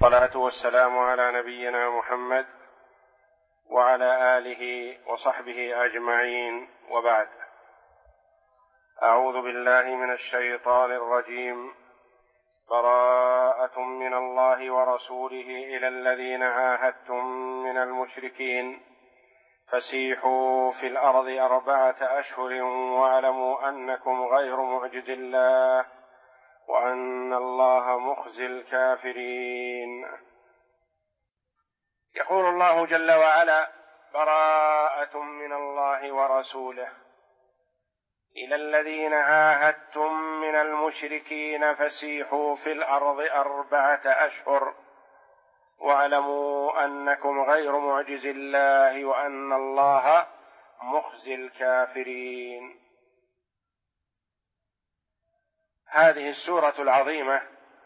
والصلاة والسلام على نبينا محمد وعلى آله وصحبه أجمعين، وبعد. أعوذ بالله من الشيطان الرجيم. براءة من الله ورسوله إلى الذين عاهدتم من المشركين فسيحوا في الأرض 4 أشهر واعلموا أنكم غير معجز الله وأن الله مخزي الكافرين. يقول الله جل وعلا: براءة من الله ورسوله إلى الذين عاهدتم من المشركين فسيحوا في الأرض 4 أشهر واعلموا أنكم غير معجز الله وأن الله مخزي الكافرين. هذه السورة العظيمة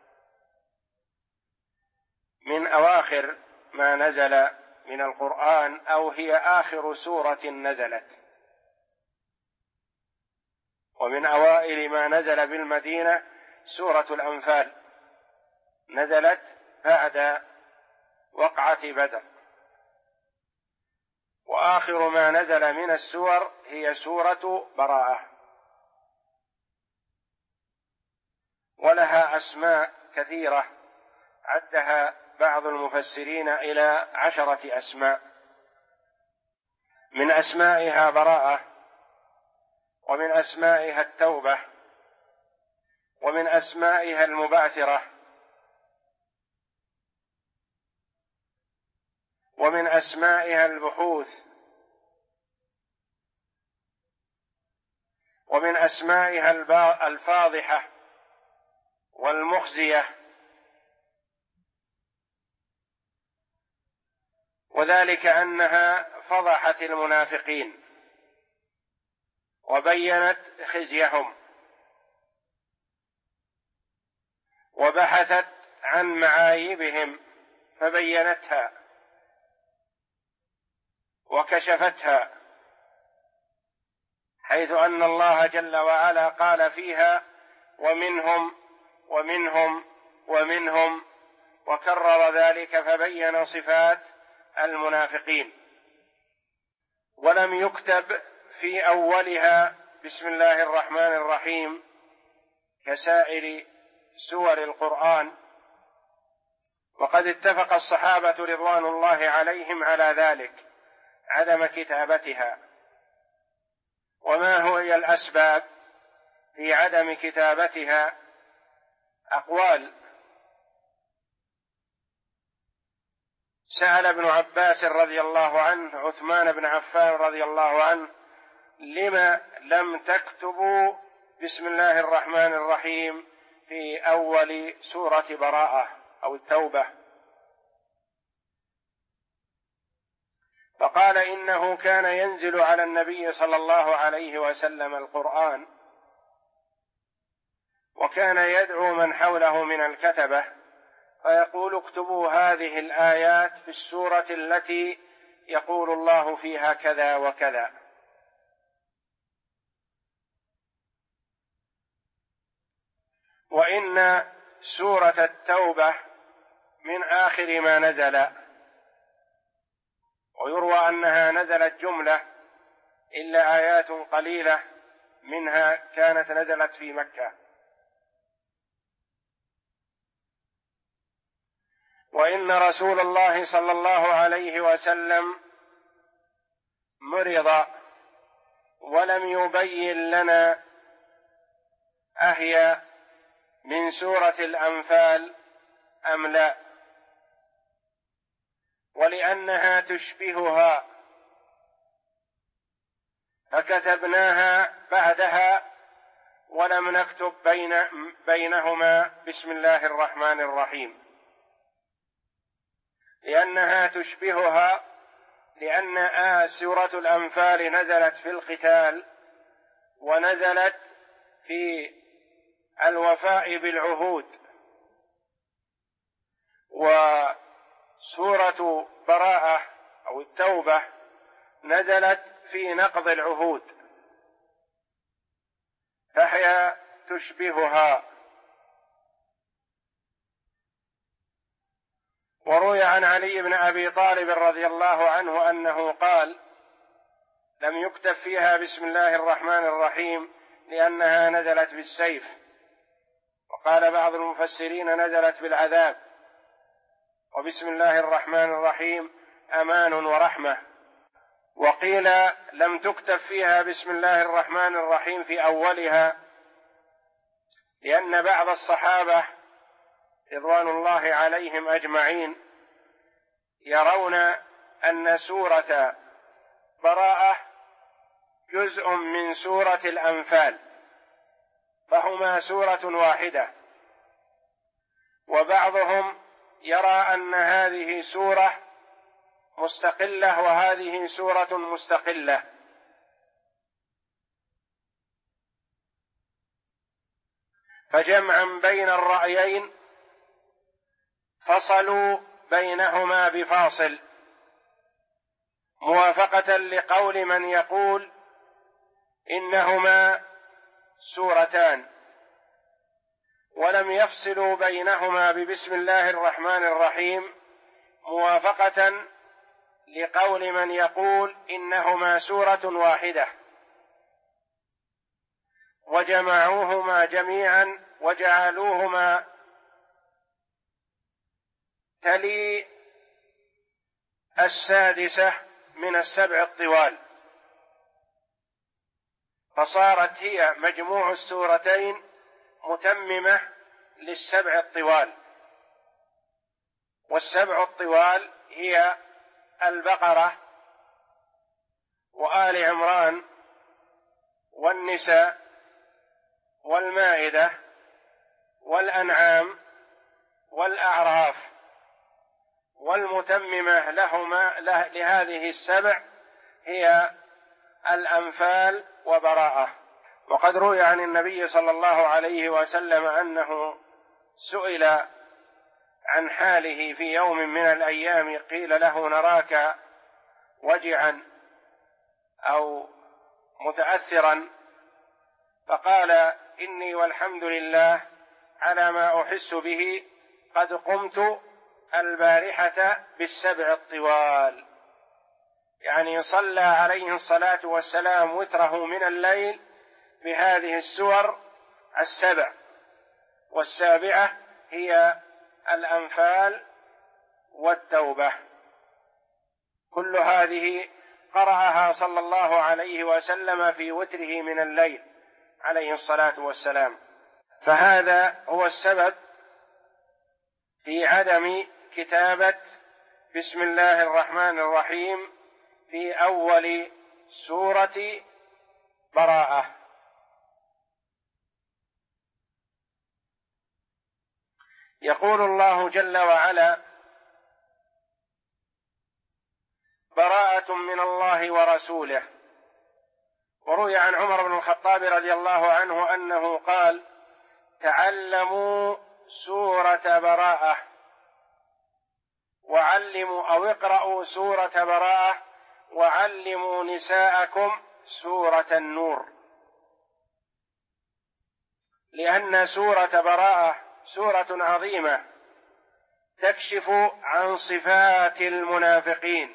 من أواخر ما نزل من القرآن، أو هي آخر سورة نزلت، ومن أوائل ما نزل بالمدينة سورة الأنفال، نزلت بعد وقعة بدر، وآخر ما نزل من السور هي سورة براءة، ولها أسماء كثيرة عدها بعض المفسرين إلى 10 أسماء، من أسمائها براءة، ومن أسمائها التوبة، ومن أسمائها المبعثرة، ومن أسمائها البحوث، ومن أسمائها الفاضحة والمخزية، وذلك أنها فضحت المنافقين وبينت خزيهم وبحثت عن معايبهم فبينتها وكشفتها، حيث أن الله جل وعلا قال فيها: ومنهم ومنهم ومنهم، وكرر ذلك فبين صفات المنافقين. ولم يكتب في أولها بسم الله الرحمن الرحيم كسائر سور القرآن، وقد اتفق الصحابة رضوان الله عليهم على ذلك، عدم كتابتها. وما هي الأسباب في عدم كتابتها؟ أقوال. سأل ابن عباس رضي الله عنه عثمان بن عفان رضي الله عنه: لم لم تكتبوا بسم الله الرحمن الرحيم في أول سورة براءة أو التوبة؟ فقال: إنه كان ينزل على النبي صلى الله عليه وسلم القرآن، وكان يدعو من حوله من الكتبة فيقول: اكتبوا هذه الآيات في السورة التي يقول الله فيها كذا وكذا. وإن سورة التوبة من آخر ما نزل، ويروى أنها نزلت جملة إلا آيات قليلة منها كانت نزلت في مكة. وإن رسول الله صلى الله عليه وسلم مرض ولم يبين لنا أهي من سورة الأنفال أم لا، ولأنها تشبهها فكتبناها بعدها ولم نكتب بينهما بسم الله الرحمن الرحيم، لأنها تشبهها، لأن سورة الأنفال نزلت في القتال ونزلت في الوفاء بالعهود، وسورة براءة أو التوبة نزلت في نقض العهود، فهي تشبهها. وروي عن علي بن أبي طالب رضي الله عنه أنه قال: لم يكتب فيها بسم الله الرحمن الرحيم لأنها نزلت بالسيف. وقال بعض المفسرين نزلت بالعذاب، وبسم الله الرحمن الرحيم أمان ورحمة. وقيل لم تكتب فيها بسم الله الرحمن الرحيم في أولها لأن بعض الصحابة رضوان الله عليهم أجمعين يرون أن سورة براءة جزء من سورة الأنفال، فهما سورة واحدة، وبعضهم يرى أن هذه سورة مستقلة وهذه سورة مستقلة، فجمعا بين الرأيين فصلوا بينهما بفاصل، موافقة لقول من يقول إنهما سورتان، ولم يفصلوا بينهما ببسم الله الرحمن الرحيم، موافقة لقول من يقول إنهما سورة واحدة، وجمعوهما جميعا وجعلوهما تلي السادسة من السبع الطوال، فصارت هي مجموع السورتين متممة للسبع الطوال. والسبع الطوال هي البقرة وآل عمران والنساء والمائدة والأنعام والأعراف، والمتممة لهذه السبع هي الأنفال وبراءة. وقد روي عن النبي صلى الله عليه وسلم أنه سئل عن حاله في يوم من الأيام، قيل له: نراك وجعا أو متأثرا؟ فقال: إني والحمد لله على ما أحس به قد قمت البارحة بالسبع الطوال، يعني صلى عليه الصلاة والسلام وتره من الليل بهذه السور السبع، والسابعة هي الأنفال والتوبة. كل هذه قرأها صلى الله عليه وسلم في وتره من الليل عليه الصلاة والسلام، فهذا هو السبب في عدم كتابة بسم الله الرحمن الرحيم في أول سورة براءة. يقول الله جل وعلا: براءة من الله ورسوله. وروي عن عمر بن الخطاب رضي الله عنه أنه قال: تعلموا سورة براءة وعلموا، أو اقرأوا سورة براءة وعلموا نساءكم سورة النور، لأن سورة براءة سورة عظيمة تكشف عن صفات المنافقين،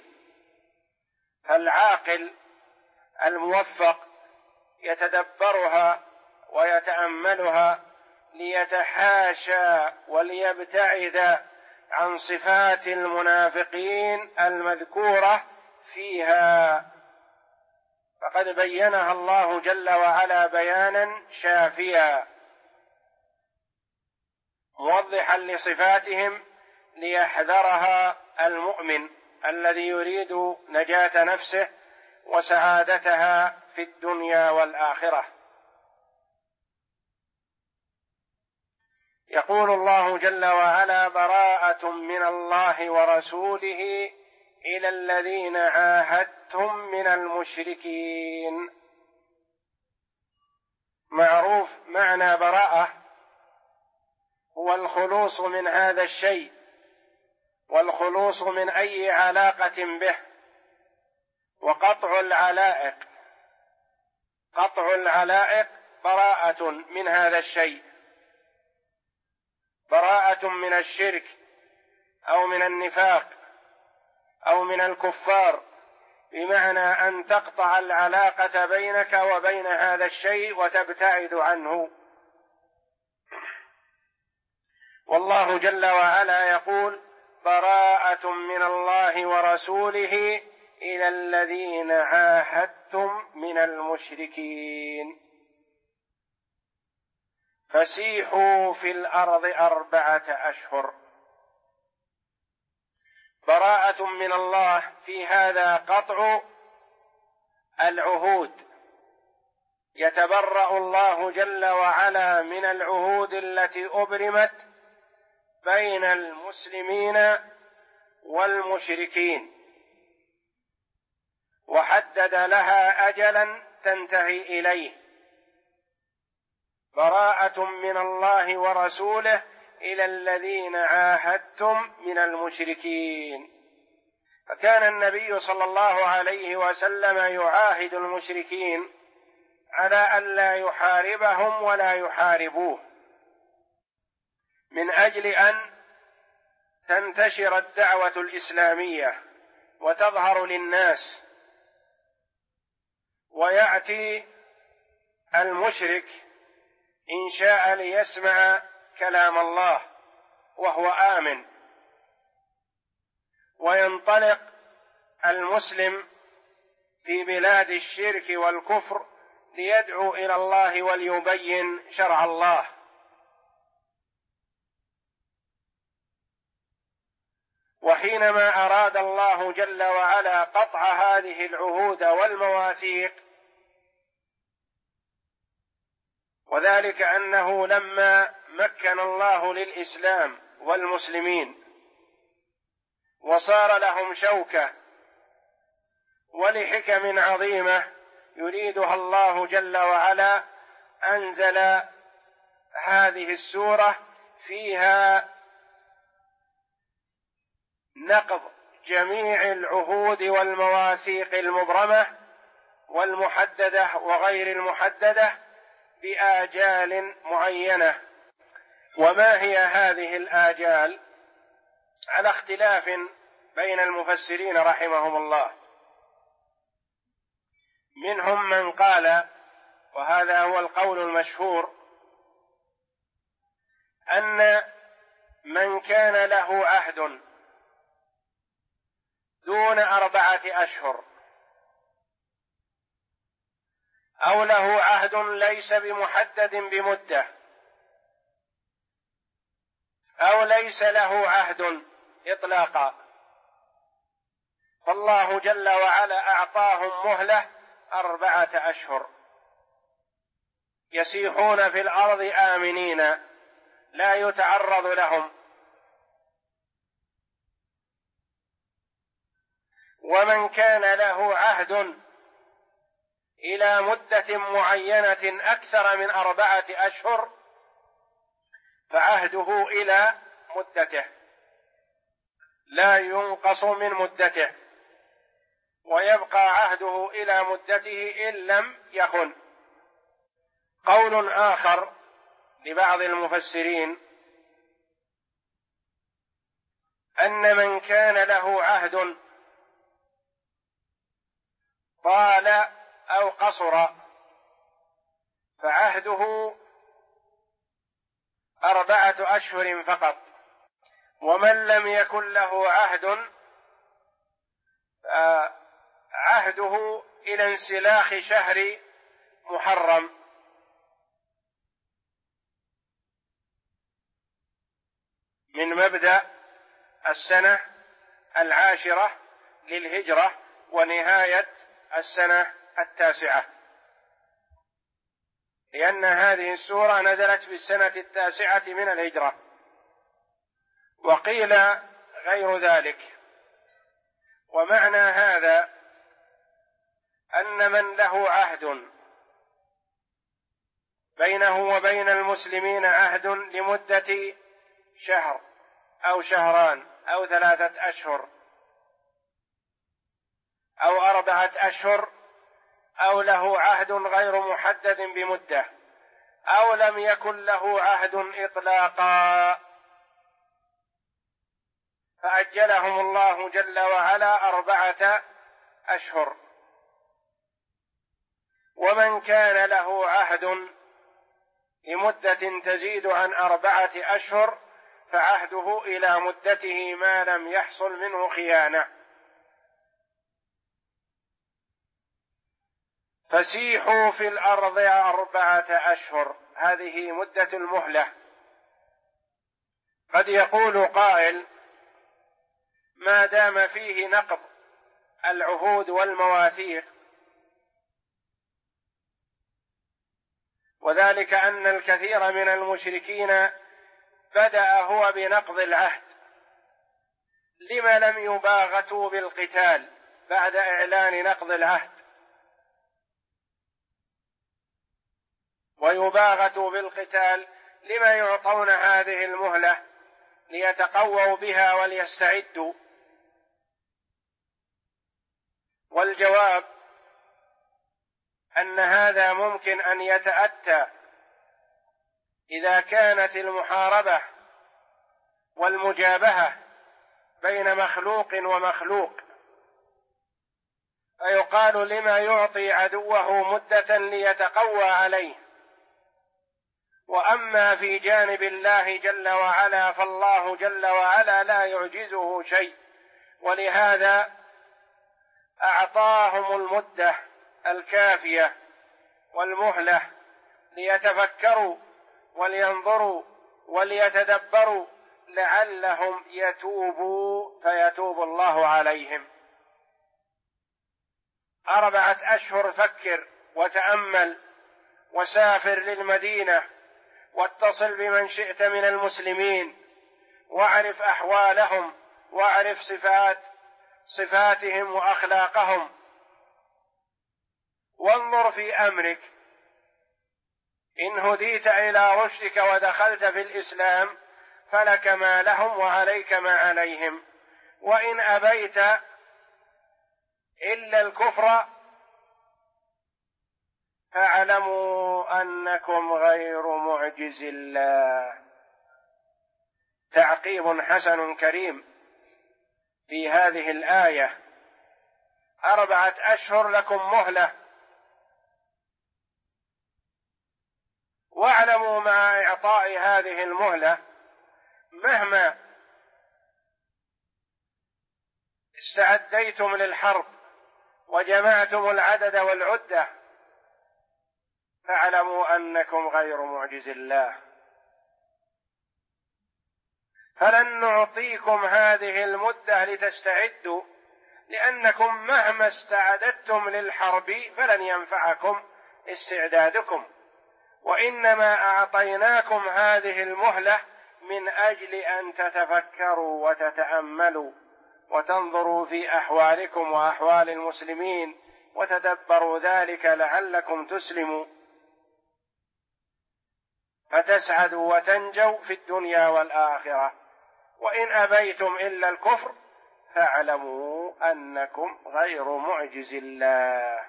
فالعاقل الموفق يتدبرها ويتأملها ليتحاشى وليبتعد عن صفات المنافقين المذكورة فيها، فقد بينها الله جل وعلا بيانا شافيا موضحا لصفاتهم ليحذرها المؤمن الذي يريد نجاة نفسه وسعادتها في الدنيا والآخرة. يقول الله جل وعلا: براءة من الله ورسوله إلى الذين عاهدتم من المشركين. معروف معنى براءة هو الخلوص من هذا الشيء، والخلوص من أي علاقة به، وقطع العلائق. قطع العلائق براءة من هذا الشيء، براءة من الشرك أو من النفاق أو من الكفار، بمعنى أن تقطع العلاقة بينك وبين هذا الشيء وتبتعد عنه. والله جل وعلا يقول: براءة من الله ورسوله إلى الذين عاهدتم من المشركين فسيحوا في الأرض 4 أشهر. براءة من الله في هذا قطع العهود، يتبرأ الله جل وعلا من العهود التي أبرمت بين المسلمين والمشركين، وحدد لها أجلا تنتهي إليه. براءة من الله ورسوله إلى الذين عاهدتم من المشركين. فكان النبي صلى الله عليه وسلم يعاهد المشركين على أن لا يحاربهم ولا يحاربوه، من أجل أن تنتشر الدعوة الإسلامية وتظهر للناس، ويأتي المشرك إن شاء ليسمع كلام الله وهو آمن، وينطلق المسلم في بلاد الشرك والكفر ليدعو إلى الله وليبين شرع الله. وحينما أراد الله جل وعلا قطع هذه العهود والمواثيق، وذلك أنه لما مكن الله للإسلام والمسلمين وصار لهم شوكة ولحكم عظيمة يريدها الله جل وعلا، أنزل هذه السورة فيها نقض جميع العهود والمواثيق المبرمة والمحددة وغير المحددة بآجال معينة. وما هي هذه الآجال؟ على اختلاف بين المفسرين رحمهم الله. منهم من قال، وهذا هو القول المشهور، أن من كان له عهد دون 4 أشهر، أو له عهد ليس بمحدد بمدة، أو ليس له عهد إطلاقا، فالله جل وعلا أعطاهم مهلة 4 أشهر يسيحون في الأرض آمنين لا يتعرض لهم. ومن كان له عهد إلى مدة معينة أكثر من 4 أشهر فعهده إلى مدته لا ينقص من مدته، ويبقى عهده إلى مدته إن لم يخن. قول آخر لبعض المفسرين أن من كان له عهد طال أو قصر فعهده 4 أشهر فقط، ومن لم يكن له عهد فعهده إلى انسلاخ شهر محرم، من مبدأ السنة 10 للهجرة ونهاية السنة 9، لأن هذه السورة نزلت في السنة 9 من الهجرة. وقيل غير ذلك. ومعنى هذا أن من له عهد بينه وبين المسلمين عهد لمدة شهر أو شهران أو 3 أشهر أو 4 أشهر، أو له عهد غير محدد بمدة، أو لم يكن له عهد إطلاقا، فأجلهم الله جل وعلا 4 أشهر. ومن كان له عهد لمدة تزيد عن 4 أشهر فعهده إلى مدته ما لم يحصل منه خيانة. فسيحوا في الأرض 4 أشهر، هذه مدة المهلة. قد يقول قائل: ما دام فيه نقض العهود والمواثيق، وذلك أن الكثير من المشركين بدأ هو بنقض العهد، لم لم يباغتوا بالقتال بعد إعلان نقض العهد؟ ويباغتوا بالقتال، لم يعطون هذه المهلة ليتقووا بها وليستعدوا؟ والجواب أن هذا ممكن أن يتأتى إذا كانت المحاربة والمجابهة بين مخلوق ومخلوق، فيقال: لما يعطي عدوه مدة ليتقوى عليه؟ وأما في جانب الله جل وعلا فالله جل وعلا لا يعجزه شيء، ولهذا أعطاهم المدة الكافية والمهلة ليتفكروا ولينظروا وليتدبروا لعلهم يتوبوا فيتوب الله عليهم. 4 أشهر، فكر وتأمل وسافر للمدينة واتصل بمن شئت من المسلمين واعرف أحوالهم واعرف صفاتهم وأخلاقهم، وانظر في أمرك، إن هديت إلى رشدك ودخلت في الإسلام فلك ما لهم وعليك ما عليهم، وإن أبيت إلا الكفر فاعلموا أنكم غير معجز الله. تعقيب حسن كريم في هذه الآية: 4 أشهر لكم مهلة، واعلموا مع إعطاء هذه المهلة مهما استعديتم للحرب وجمعتم العدد والعدة فاعلموا أنكم غير معجز الله. فلن نعطيكم هذه المدة لتستعدوا، لأنكم مهما استعددتم للحرب فلن ينفعكم استعدادكم، وإنما أعطيناكم هذه المهلة من أجل أن تتفكروا وتتأملوا وتنظروا في أحوالكم وأحوال المسلمين وتدبروا ذلك لعلكم تسلموا فتسعدوا وتنجوا في الدنيا والآخرة. وإن أبيتم إلا الكفر فاعلموا أنكم غير معجز الله.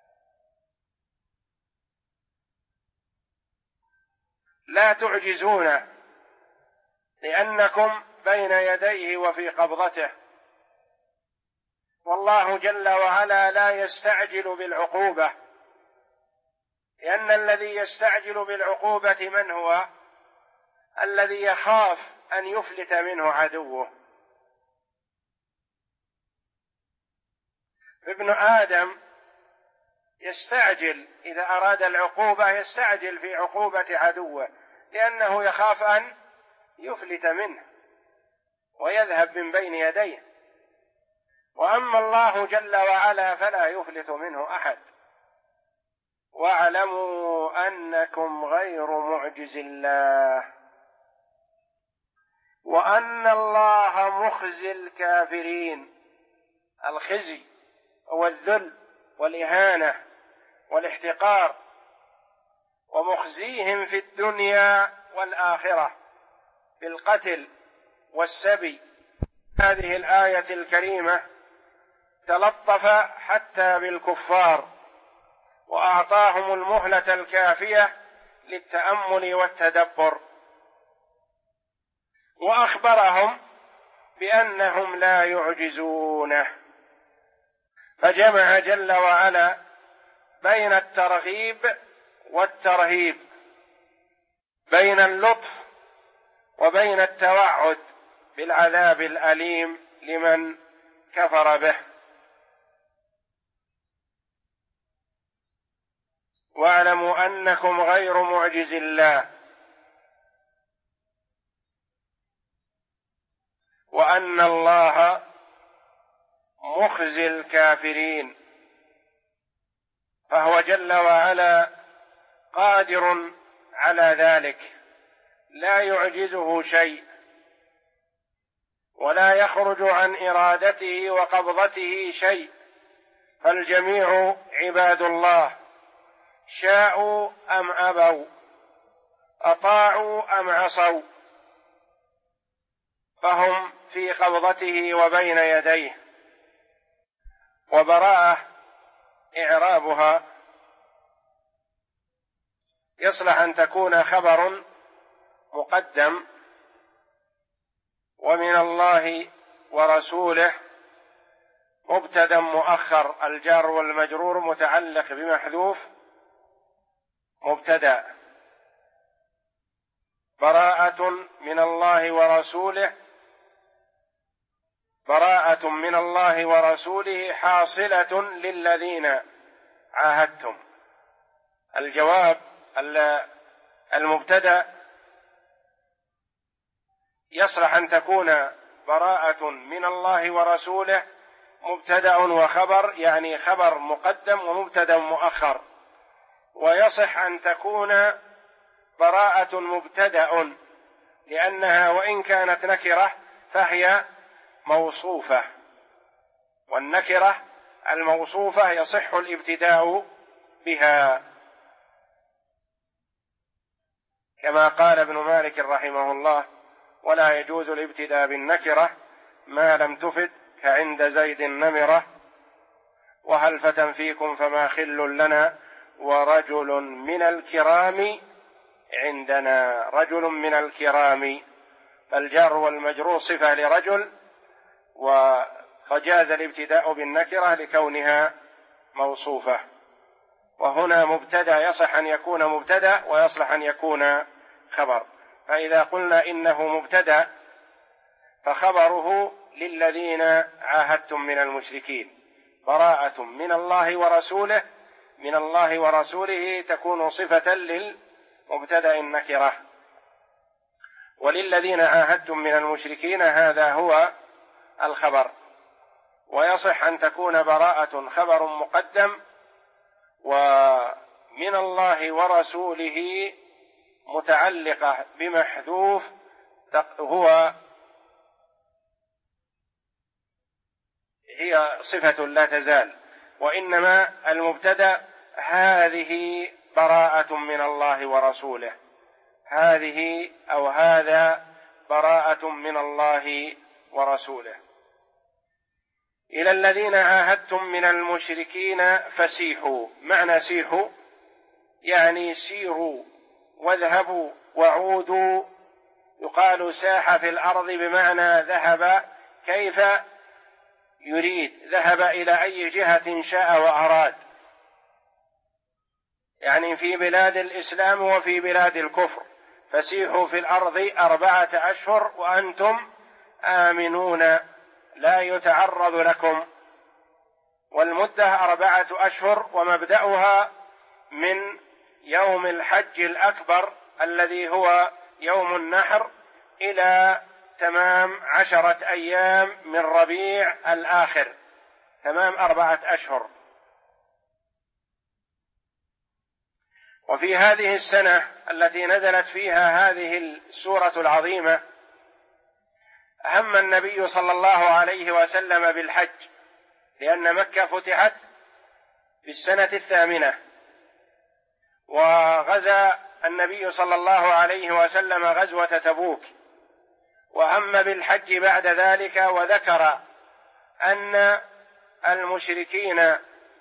لا تعجزونه، لأنكم بين يديه وفي قبضته، والله جل وعلا لا يستعجل بالعقوبة، لأن الذي يستعجل بالعقوبة من هو؟ الذي يخاف أن يفلت منه عدوه. ابن آدم يستعجل إذا أراد العقوبة، يستعجل في عقوبة عدوه لأنه يخاف أن يفلت منه ويذهب من بين يديه. وأما الله جل وعلا فلا يفلت منه أحد. واعلموا أنكم غير معجز الله وأن الله مخزي الكافرين. الخزي هو الذل والإهانة والاحتقار، ومخزيهم في الدنيا والآخرة بالقتل والسبي. هذه الآية الكريمة تلطف حتى بالكفار وأعطاهم المهلة الكافية للتأمل والتدبر، وأخبرهم بأنهم لا يعجزونه، فجمع جل وعلا بين الترغيب والترهيب، بين اللطف وبين التوعد بالعذاب الأليم لمن كفر به. واعلموا أنكم غير معجز الله وأن الله مخزي الكافرين، فهو جل وعلا قادر على ذلك، لا يعجزه شيء ولا يخرج عن إرادته وقبضته شيء، فالجميع عباد الله، شاءوا أم أبوا، أطاعوا أم عصوا، فهم في قبضته وبين يديه. وبراءة إعرابها يصلح أن تكون خبر مقدم، ومن الله ورسوله مبتدأ مؤخر، الجار والمجرور متعلق بمحذوف مبتدأ. براءة من الله ورسوله، براءة من الله ورسوله حاصلة للذين عاهدتم. الجواب المبتدأ يصلح أن تكون براءة من الله ورسوله مبتدأ وخبر، يعني خبر مقدم ومبتدأ مؤخر، ويصح أن تكون براءة مبتدأ، لأنها وإن كانت نكرة فهي موصوفة، والنكرة الموصوفة يصح الابتداء بها، كما قال ابن مالك رحمه الله: ولا يجوز الابتداء بالنكرة ما لم تفد، كعند زيد النمرة، وهل فتى فيكم فما خل لنا، ورجل من الكرام عندنا. رجل من الكرام، فالجار والمجرور صفة لرجل، فجاز الابتداء بالنكرة لكونها موصوفة. وهنا مبتدأ يصح أن يكون مبتدأ ويصلح أن يكون خبر، فإذا قلنا إنه مبتدأ فخبره للذين عاهدتم من المشركين، براءة من الله ورسوله، من الله ورسوله تكون صفة للمبتدأ النكرة، وللذين عاهدتم من المشركين هذا هو الخبر. ويصح أن تكون براءة خبر مقدم، ومن الله ورسوله متعلقة بمحذوف هي صفة لا تزال، وإنما المبتدأ هذه براءة من الله ورسوله، هذه أو هذا براءة من الله ورسوله. إلى الذين عاهدتم من المشركين فسيحوا. معنى سيحوا يعني سيروا واذهبوا وعودوا. يقال ساح في الأرض بمعنى ذهب كيف يريد، ذهب إلى أي جهة شاء وأراد، يعني في بلاد الإسلام وفي بلاد الكفر. فسيحوا في الأرض 4 أشهر وأنتم آمنون لا يتعرض لكم، والمدة 4 أشهر، ومبدأها من يوم الحج الأكبر الذي هو يوم النحر إلى تمام 10 أيام من ربيع الآخر، تمام 4 أشهر. وفي هذه السنة التي نزلت فيها هذه السورة العظيمة هم النبي صلى الله عليه وسلم بالحج، لأن مكة فتحت في السنة 8، وغزا النبي صلى الله عليه وسلم غزوة تبوك، وهم بالحج بعد ذلك، وذكر أن المشركين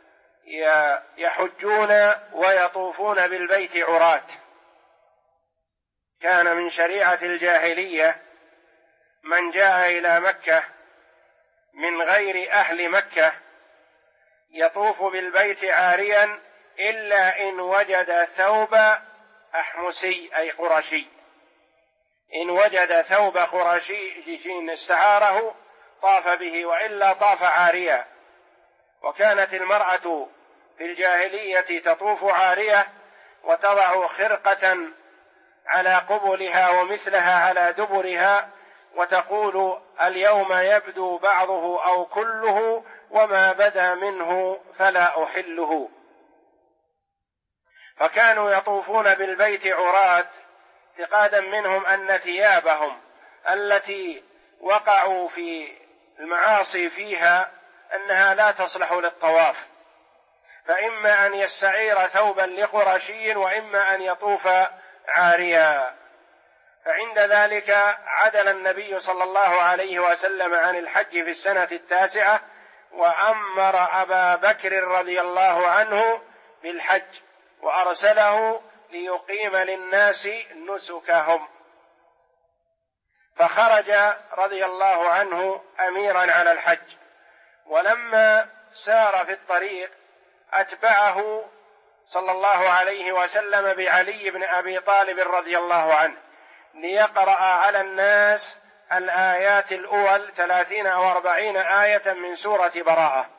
يحجون ويطوفون بالبيت عراة. كان من شريعة الجاهلية من جاء إلى مكة من غير أهل مكة يطوف بالبيت عاريا إلا إن وجد ثوب أحمسي أي قرشي، إن وجد ثوب قرشي استعاره طاف به، وإلا طاف عاريا. وكانت المرأة في الجاهلية تطوف عارية وتضع خرقة على قبلها ومثلها على دبرها، وتقول: اليوم يبدو بعضه أو كله، وما بدا منه فلا أحله. فكانوا يطوفون بالبيت عراة اعتقادا منهم أن ثيابهم التي وقعوا في المعاصي فيها أنها لا تصلح للطواف، فإما أن يستعير ثوبا لقرشي وإما أن يطوف عاريا. فعند ذلك عدل النبي صلى الله عليه وسلم عن الحج في السنة 9، وأمر أبا بكر رضي الله عنه بالحج وأرسله ليقيم للناس نسكهم، فخرج رضي الله عنه أميرا على الحج. ولما سار في الطريق أتبعه صلى الله عليه وسلم بعلي بن أبي طالب رضي الله عنه ليقرأ على الناس الآيات الأول 30 أو 40 آية من سورة براءة.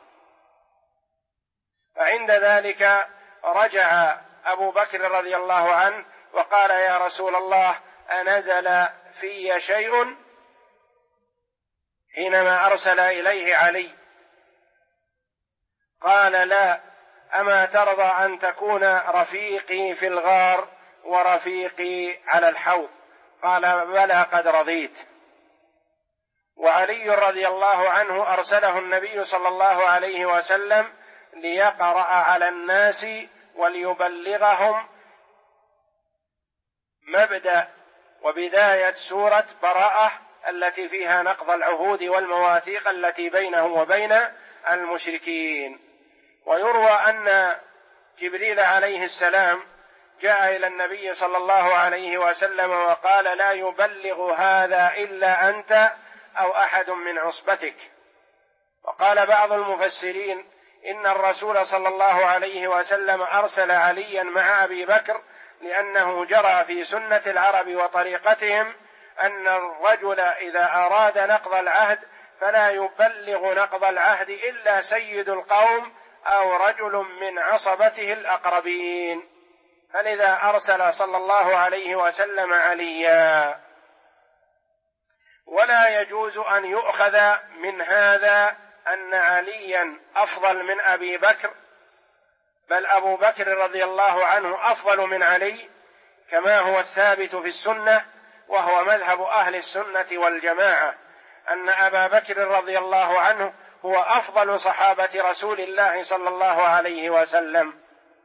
فعند ذلك رجع أبو بكر رضي الله عنه وقال: يا رسول الله، أنزل في شيء؟ حينما أرسل إليه علي قال: لا، أما ترضى أن تكون رفيقي في الغار ورفيقي على الحوض؟ قال: بلى، قد رضيت. وعلي رضي الله عنه أرسله النبي صلى الله عليه وسلم ليقرأ على الناس وليبلغهم مبدأ وبداية سورة براءة التي فيها نقض العهود والمواثيق التي بينه وبين المشركين. ويروى أن جبريل عليه السلام جاء إلى النبي صلى الله عليه وسلم وقال: لا يبلغ هذا إلا أنت أو أحد من عصبتك. وقال بعض المفسرين إن الرسول صلى الله عليه وسلم أرسل عليا مع أبي بكر لأنه جرى في سنة العرب وطريقتهم أن الرجل إذا أراد نقض العهد فلا يبلغ نقض العهد إلا سيد القوم أو رجل من عصبته الأقربين، فلذا أرسل صلى الله عليه وسلم عليا. ولا يجوز أن يؤخذ من هذا أن عليا أفضل من أبي بكر، بل أبو بكر رضي الله عنه أفضل من علي، كما هو الثابت في السنة، وهو مذهب أهل السنة والجماعة، أن أبا بكر رضي الله عنه هو أفضل صحابة رسول الله صلى الله عليه وسلم.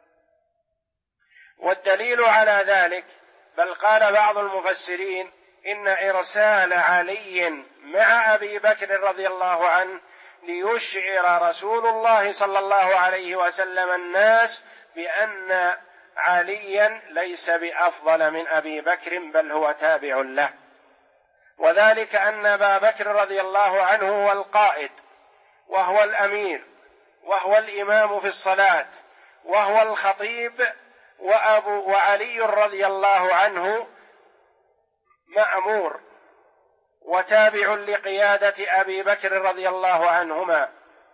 والدليل على ذلك، بل قال بعض المفسرين إن إرسال علي مع أبي بكر رضي الله عنه ليشعر رسول الله صلى الله عليه وسلم الناس بأن عليا ليس بأفضل من أبي بكر، بل هو تابع له. وذلك أن أبا بكر رضي الله عنه هو القائد وهو الأمير وهو الإمام في الصلاة وهو الخطيب، وعلي رضي الله عنه مأمور وتابع لقيادة أبي بكر رضي الله عنهما،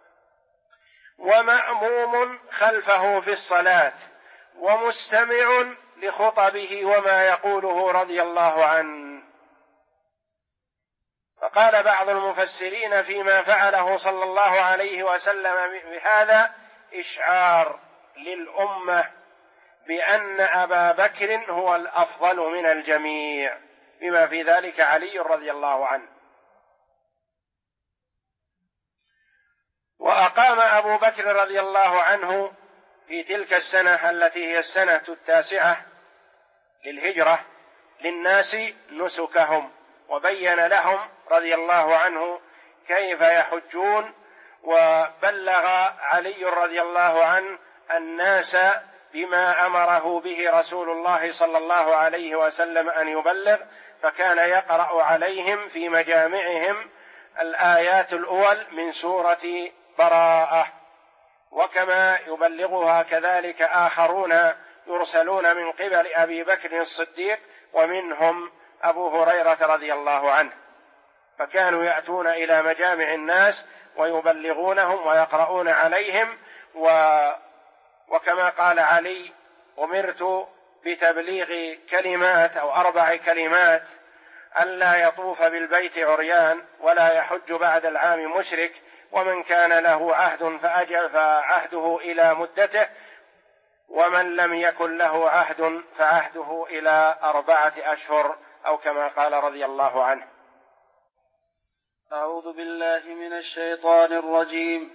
ومأموم خلفه في الصلاة، ومستمع لخطبه وما يقوله رضي الله عنه. فقال بعض المفسرين فيما فعله صلى الله عليه وسلم بهذا إشعار للأمة بأن أبا بكر هو الأفضل من الجميع، بما في ذلك علي رضي الله عنه. وأقام أبو بكر رضي الله عنه في تلك السنة التي هي السنة 9 للهجرة للناس نسكهم، وبين لهم رضي الله عنه كيف يحجون، وبلغ علي رضي الله عنه الناس بما أمره به رسول الله صلى الله عليه وسلم أن يبلغ، فكان يقرأ عليهم في مجامعهم الآيات الأول من سورة براءة، وكما يبلغها كذلك آخرون يرسلون من قبل أبي بكر الصديق، ومنهم أبو هريرة رضي الله عنه، فكانوا يأتون إلى مجامع الناس ويبلغونهم ويقرؤون عليهم. وكما قال علي: أمرت بتبليغ كلمات أو 4 كلمات: ألا يطوف بالبيت عريان، ولا يحج بعد العام مشرك، ومن كان له عهد فأجل فعهده إلى مدته، ومن لم يكن له عهد فعهده إلى 4 أشهر، أو كما قال رضي الله عنه. أعوذ بالله من الشيطان الرجيم.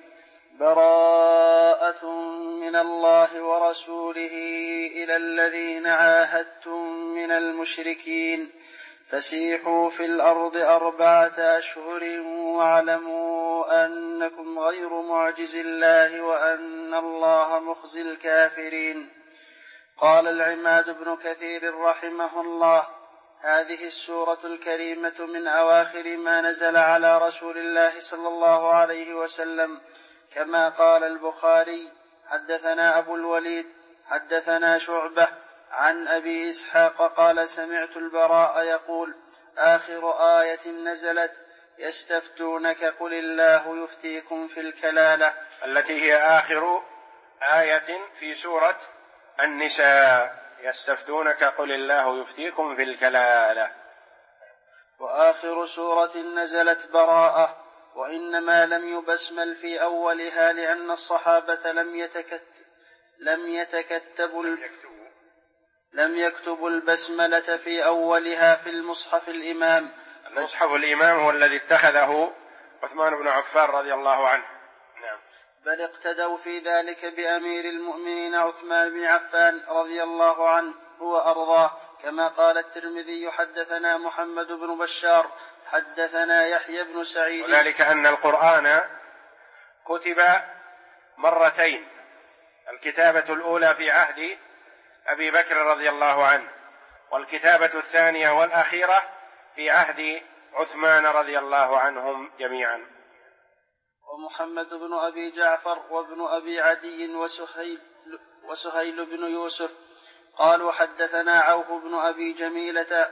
براءة من الله ورسوله إلى الذين عاهدتم من المشركين فسيحوا في الأرض 4 أشهر واعلموا أنكم غير معجز الله وأن الله مخزي الكافرين. قال العماد بن كثير رحمه الله: هذه السورة الكريمة من أواخر ما نزل على رسول الله صلى الله عليه وسلم، كما قال البخاري: حدثنا أبو الوليد حدثنا شعبة عن أبي إسحاق قال: سمعت البراء يقول: آخر آية نزلت يستفتونك قل الله يفتيكم في الكلالة، التي هي آخر آية في سورة النساء: يستفتونك قل الله يفتيكم في الكلالة. وآخر سورة نزلت براءة، وإنما لم يبسمل في أولها لأن الصحابة لم يكتبوا البسملة في أولها في المصحف الإمام. المصحف الإمام هو الذي اتخذه عثمان بن عفان رضي الله عنه. نعم. بل اقتدوا في ذلك بأمير المؤمنين عثمان بن عفان رضي الله عنه وأرضاه، كما قال الترمذي: حدثنا محمد بن بشار حدثنا يحيى بن سعيد. وذلك أن القرآن كتب مرتين: الكتابة الأولى في عهد أبي بكر رضي الله عنه، والكتابة الثانية والأخيرة في عهد عثمان رضي الله عنهم جميعا. ومحمد بن أبي جعفر وابن أبي عدي وسهيل بن يوسف قالوا: حدثنا عوف بن أبي جميلة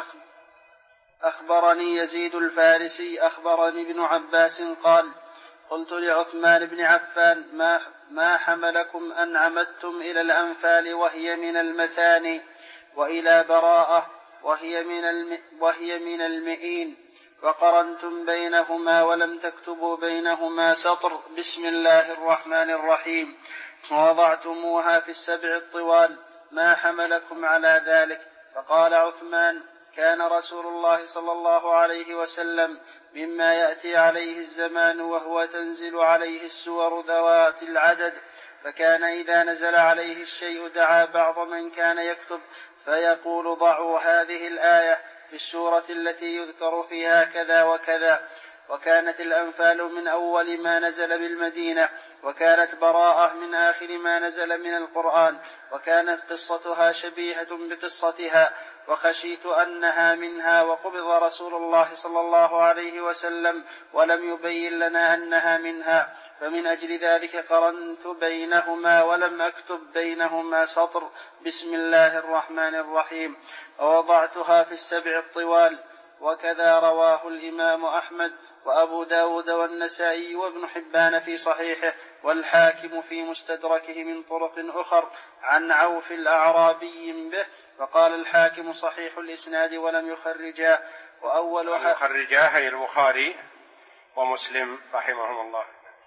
أخبرني يزيد الفارسي أخبرني ابن عباس قال: قلت لعثمان بن عفان: ما حملكم أن عمدتم إلى الأنفال وهي من المثاني، وإلى براءة وهي من المئين، وقرنتم بينهما ولم تكتبوا بينهما سطر بسم الله الرحمن الرحيم، ووضعتموها في 7 الطوال، ما حملكم على ذلك؟ فقال عثمان: كان رسول الله صلى الله عليه وسلم مما يأتي عليه الزمان وهو تنزل عليه السور ذوات العدد، فكان إذا نزل عليه الشيء دعا بعض من كان يكتب فيقول: ضعوا هذه الآية في السورة التي يذكر فيها كذا وكذا. وكانت الأنفال من أول ما نزل بالمدينة، وكانت براءة من آخر ما نزل من القرآن، وكانت قصتها شبيهة بقصتها، وخشيت أنها منها، وقبض رسول الله صلى الله عليه وسلم ولم يبين لنا أنها منها، فمن أجل ذلك قرنت بينهما ولم أكتب بينهما سطر بسم الله الرحمن الرحيم، ووضعتها في 7 الطوال. وكذا رواه الإمام أحمد وأبو داود والنسائي وابن حبان في صحيحه، والحاكم في مستدركه من طرق أخر عن عوف الأعرابي به، وقال الحاكم صحيح الإسناد ولم يخرجاه. يخرجاه هي البخاري ومسلم رحمهم الله.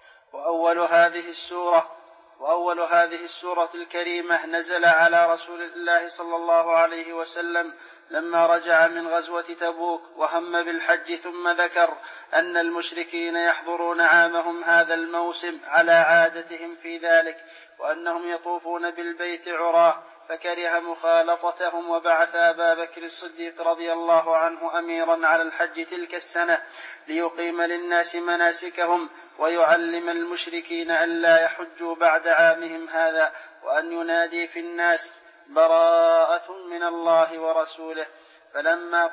وأول هذه السورة الكريمة نزل على رسول الله صلى الله عليه وسلم لما رجع من غزوة تبوك وهم بالحج، ثم ذكر أن المشركين يحضرون عامهم هذا الموسم على عادتهم في ذلك، وأنهم يطوفون بالبيت عراه، فكره مخالطتهم، وبعث أبا بكر الصديق رضي الله عنه أميرا على الحج تلك السنة ليقيم للناس مناسكهم ويعلم المشركين أن لا يحجوا بعد عامهم هذا، وأن ينادي في الناس: براءة من الله ورسوله. فلما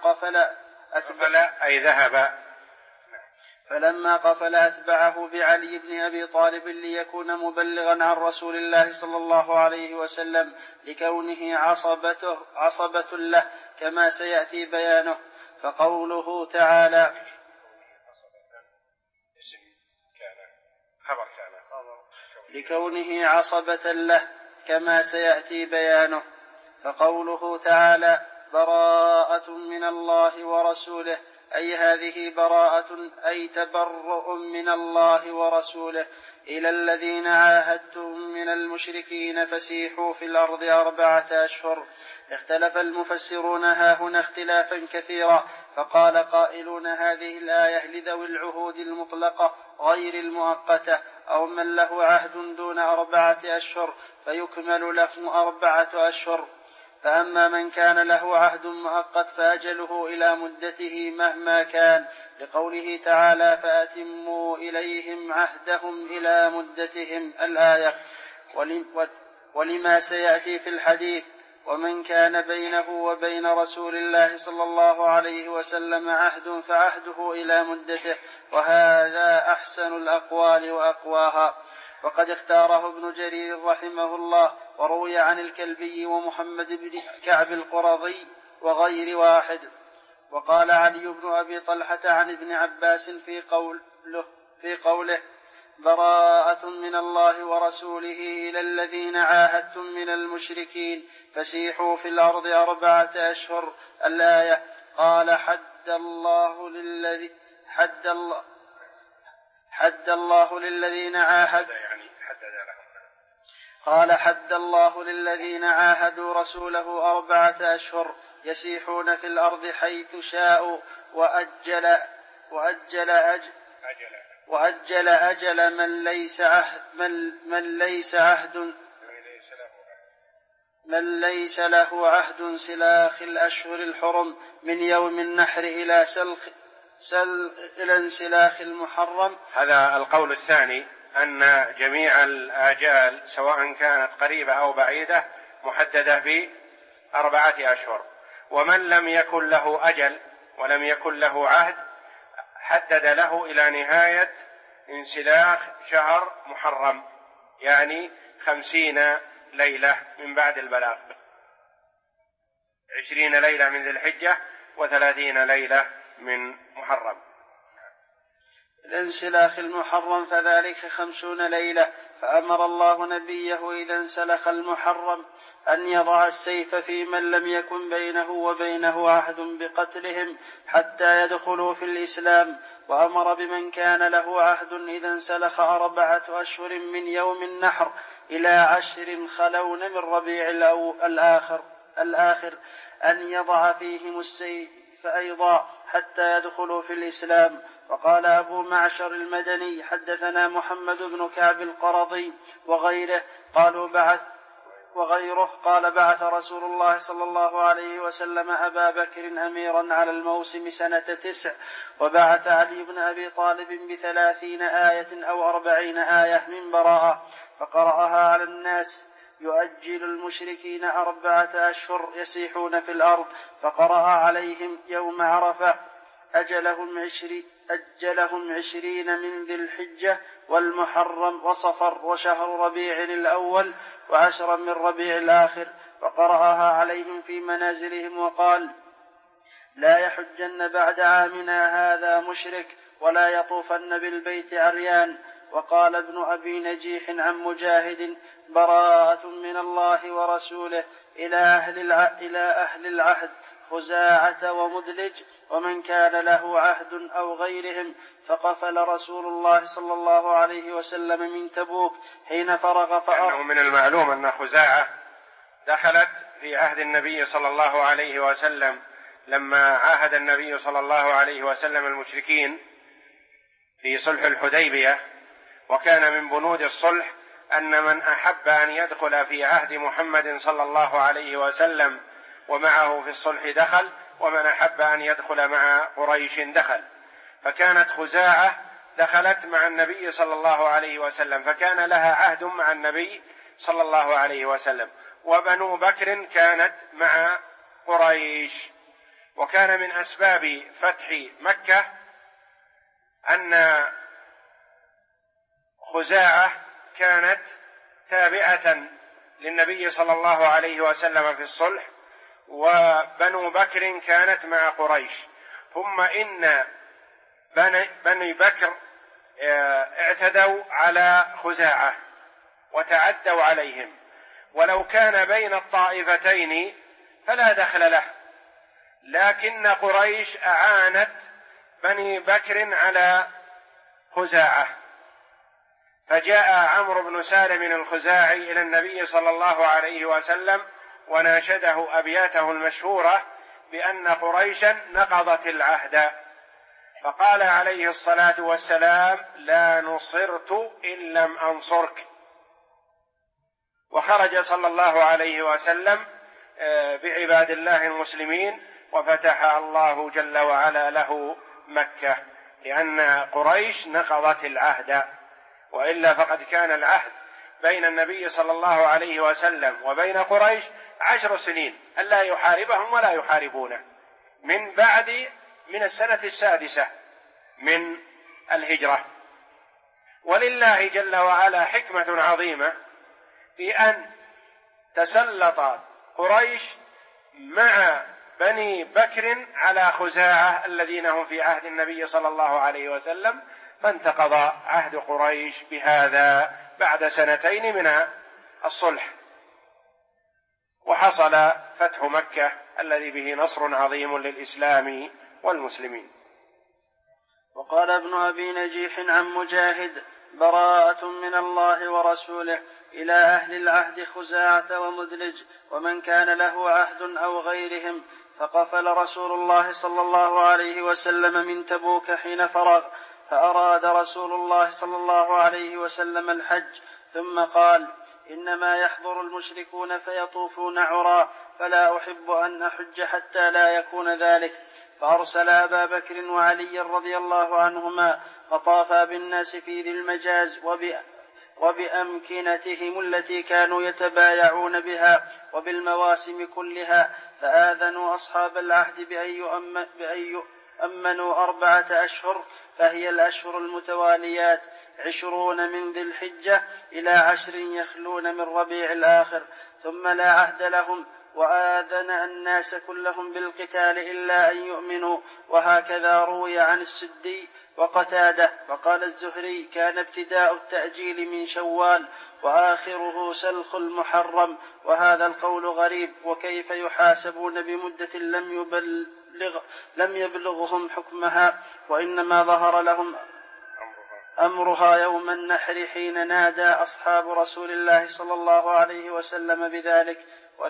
قفل أتبعه بعلي بن أبي طالب ليكون مبلغا عن رسول الله صلى الله عليه وسلم لكونه عصبة له كما سيأتي بيانه. فقوله تعالى لكونه عصبة له كما سيأتي بيانه. فقوله تعالى براءة من الله ورسوله أي هذه براءة أي تبرؤ من الله ورسوله. إلى الذين عاهدتم من المشركين فسيحوا في الأرض 4 أشهر. اختلف المفسرون هاهنا اختلافا كثيرا، فقال قائلون هذه الآية لذوي العهود المطلقة غير المؤقتة أو من له عهد دون 4 أشهر فيكمل له 4 أشهر. فأما من كان له عهد مؤقت فأجله إلى مدته مهما كان، لقوله تعالى فأتموا إليهم عهدهم إلى مدتهم الآية. ولما سيأتي في الحديث ومن كان بينه وبين رسول الله صلى الله عليه وسلم عهد فعهده إلى مدته، وهذا أحسن الأقوال وأقواها. وقد اختاره ابن جرير رحمه الله وروي عن الكلبي ومحمد بن كعب القرظي وغير واحد. وقال علي بن أبي طلحة عن ابن عباس في قوله براءة من الله ورسوله إلى الذين عاهدتم من المشركين فسيحوا في الأرض 4 أشهر الآية. قال حد الله للذين عاهدوا رسوله 4 أشهر يسيحون في الأرض حيث شاءوا وأجل أجل من ليس له عهد سلاخ الأشهر الحرم من يوم النحر إلى انسلاخ المحرم. هذا القول الثاني، أن جميع الآجال سواء كانت قريبة أو بعيدة محددة ب4 أشهر، ومن لم يكن له أجل ولم يكن له عهد حدد له إلى نهاية انسلاخ شهر محرم، يعني 50 ليلة من بعد البلاغ، 20 ليلة من ذي الحجة و30 ليلة من محرم. الانسلاخ المحرم فذلك 50 ليلة. فأمر الله نبيه إذا انسلخ المحرم أن يضع السيف في من لم يكن بينه وبينه عهد بقتلهم حتى يدخلوا في الإسلام. وأمر بمن كان له عهد إذا انسلخ 4 أشهر من يوم النحر إلى 10 خلون من ربيع الآخر أن يضع فيهم السيف أيضا حتى يدخلوا في الإسلام. وقال أبو معشر المدني حدثنا محمد بن كعب القرظي وغيره قال بعث رسول الله صلى الله عليه وسلم أبا بكر أميرا على الموسم سنة 9، وبعث علي بن أبي طالب ب30 آية أو 40 آية من براءة فقرأها على الناس يؤجل المشركين 4 أشهر يسيحون في الأرض، فقرأ عليهم يوم عرفة أجلهم 20 من ذي الحجة والمحرم وصفر وشهر ربيع الأول و10 من ربيع الآخر، وقرأها عليهم في منازلهم وقال لا يحجن بعد عامنا هذا مشرك ولا يطوفن بالبيت عريان. وقال ابن أبي نجيح عن مجاهد براءة من الله ورسوله إلى أهل العهد خزاعة ومدلج ومن كان له عهد أو غيرهم. فقفل رسول الله صلى الله عليه وسلم من تبوك حين فرغ لأنه من المعلوم أن خزاعة دخلت في عهد النبي صلى الله عليه وسلم لما عاهد النبي صلى الله عليه وسلم المشركين في صلح الحديبية، وكان من بنود الصلح أن من أحب أن يدخل في عهد محمد صلى الله عليه وسلم ومعه في الصلح دخل، ومن أحب أن يدخل مع قريش دخل. فكانت خزاعة دخلت مع النبي صلى الله عليه وسلم فكان لها عهد مع النبي صلى الله عليه وسلم، وبنو بكر كانت مع قريش، وكان من أسباب فتح مكة أن خزاعة كانت تابعة للنبي صلى الله عليه وسلم في الصلح، وبنو بكر كانت مع قريش، ثم إن بني بكر اعتدوا على خزاعة وتعدوا عليهم، ولو كان بين الطائفتين فلا دخل له، لكن قريش أعانت بني بكر على خزاعة، فجاء عمرو بن سالم الخزاعي إلى النبي صلى الله عليه وسلم وناشده أبياته المشهورة بأن قريشا نقضت العهد، فقال عليه الصلاة والسلام: لا نصرت إن لم أنصرك. وخرج صلى الله عليه وسلم بعباد الله المسلمين، وفتح الله جل وعلا له مكة، لأن قريش نقضت العهد، وإلا فقد كان العهد بين النبي صلى الله عليه وسلم وبين قريش 10 سنين ألا يحاربهم ولا يحاربونه من السنة 6 من الهجرة. ولله جل وعلا حكمة عظيمة في أن تسلط قريش مع بني بكر على خزاعة الذين هم في عهد النبي صلى الله عليه وسلم، فانتقض عهد قريش بهذا بعد 2 من الصلح، وحصل فتح مكة الذي به نصر عظيم للإسلام والمسلمين. وقال ابن أبي نجيح عن مجاهد: براءة من الله ورسوله إلى أهل العهد خزاعة ومدلج ومن كان له عهد أو غيرهم. فقفل رسول الله صلى الله عليه وسلم من تبوك حين فرغ، فأراد رسول الله صلى الله عليه وسلم الحج، ثم قال: إنما يحضر المشركون فيطوفون عرى، فلا أحب أن أحج حتى لا يكون ذلك. فأرسل أبا بكر وعلي رضي الله عنهما فطافا بالناس في ذي المجاز وبأمكنتهم التي كانوا يتبايعون بها وبالمواسم كلها، فآذنوا أصحاب العهد بأن يؤمنوا 4 أشهر، فهي الأشهر المتواليات 20 من ذي الحجة إلى 10 يخلون من ربيع الآخر، ثم لا عهد لهم، وآذن الناس كلهم بالقتال إلا أن يؤمنوا. وهكذا روي عن السدي وقتاده. وقال الزهري: كان ابتداء التأجيل من شوال وآخره سلخ المحرم. وهذا القول غريب، وكيف يحاسبون بمدة لم يبلغهم حكمها، وإنما ظهر لهم أمرها يوم النحر حين نادى أصحاب رسول الله صلى الله عليه وسلم بذلك.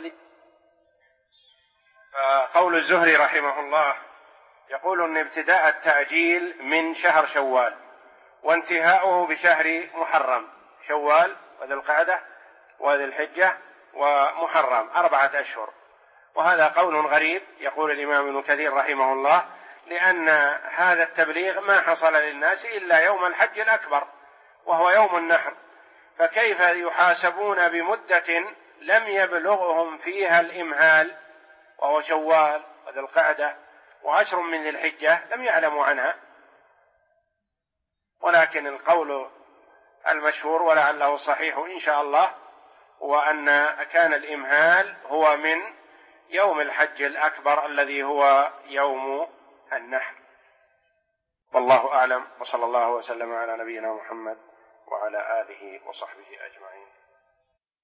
قول الزهري رحمه الله يقول أن ابتداء التأجيل من شهر شوال، وانتهاؤه بشهر محرم، شوال وذي القعدة وذي الحجة ومحرم 4 أشهر. وهذا قول غريب، يقول الإمام ابن كثير رحمه الله، لأن هذا التبليغ ما حصل للناس إلا يوم الحج الأكبر وهو يوم النحر، فكيف يحاسبون بمدة لم يبلغهم فيها الإمهال وهو شوال وذي القعدة و10 من ذي الحجة لم يعلموا عنها. ولكن القول المشهور ولعله صحيح إن شاء الله وأن كان الإمهال هو من يوم الحج الأكبر الذي هو يوم النحر. والله أعلم، وصلى الله وسلم على نبينا محمد وعلى آله وصحبه أجمعين.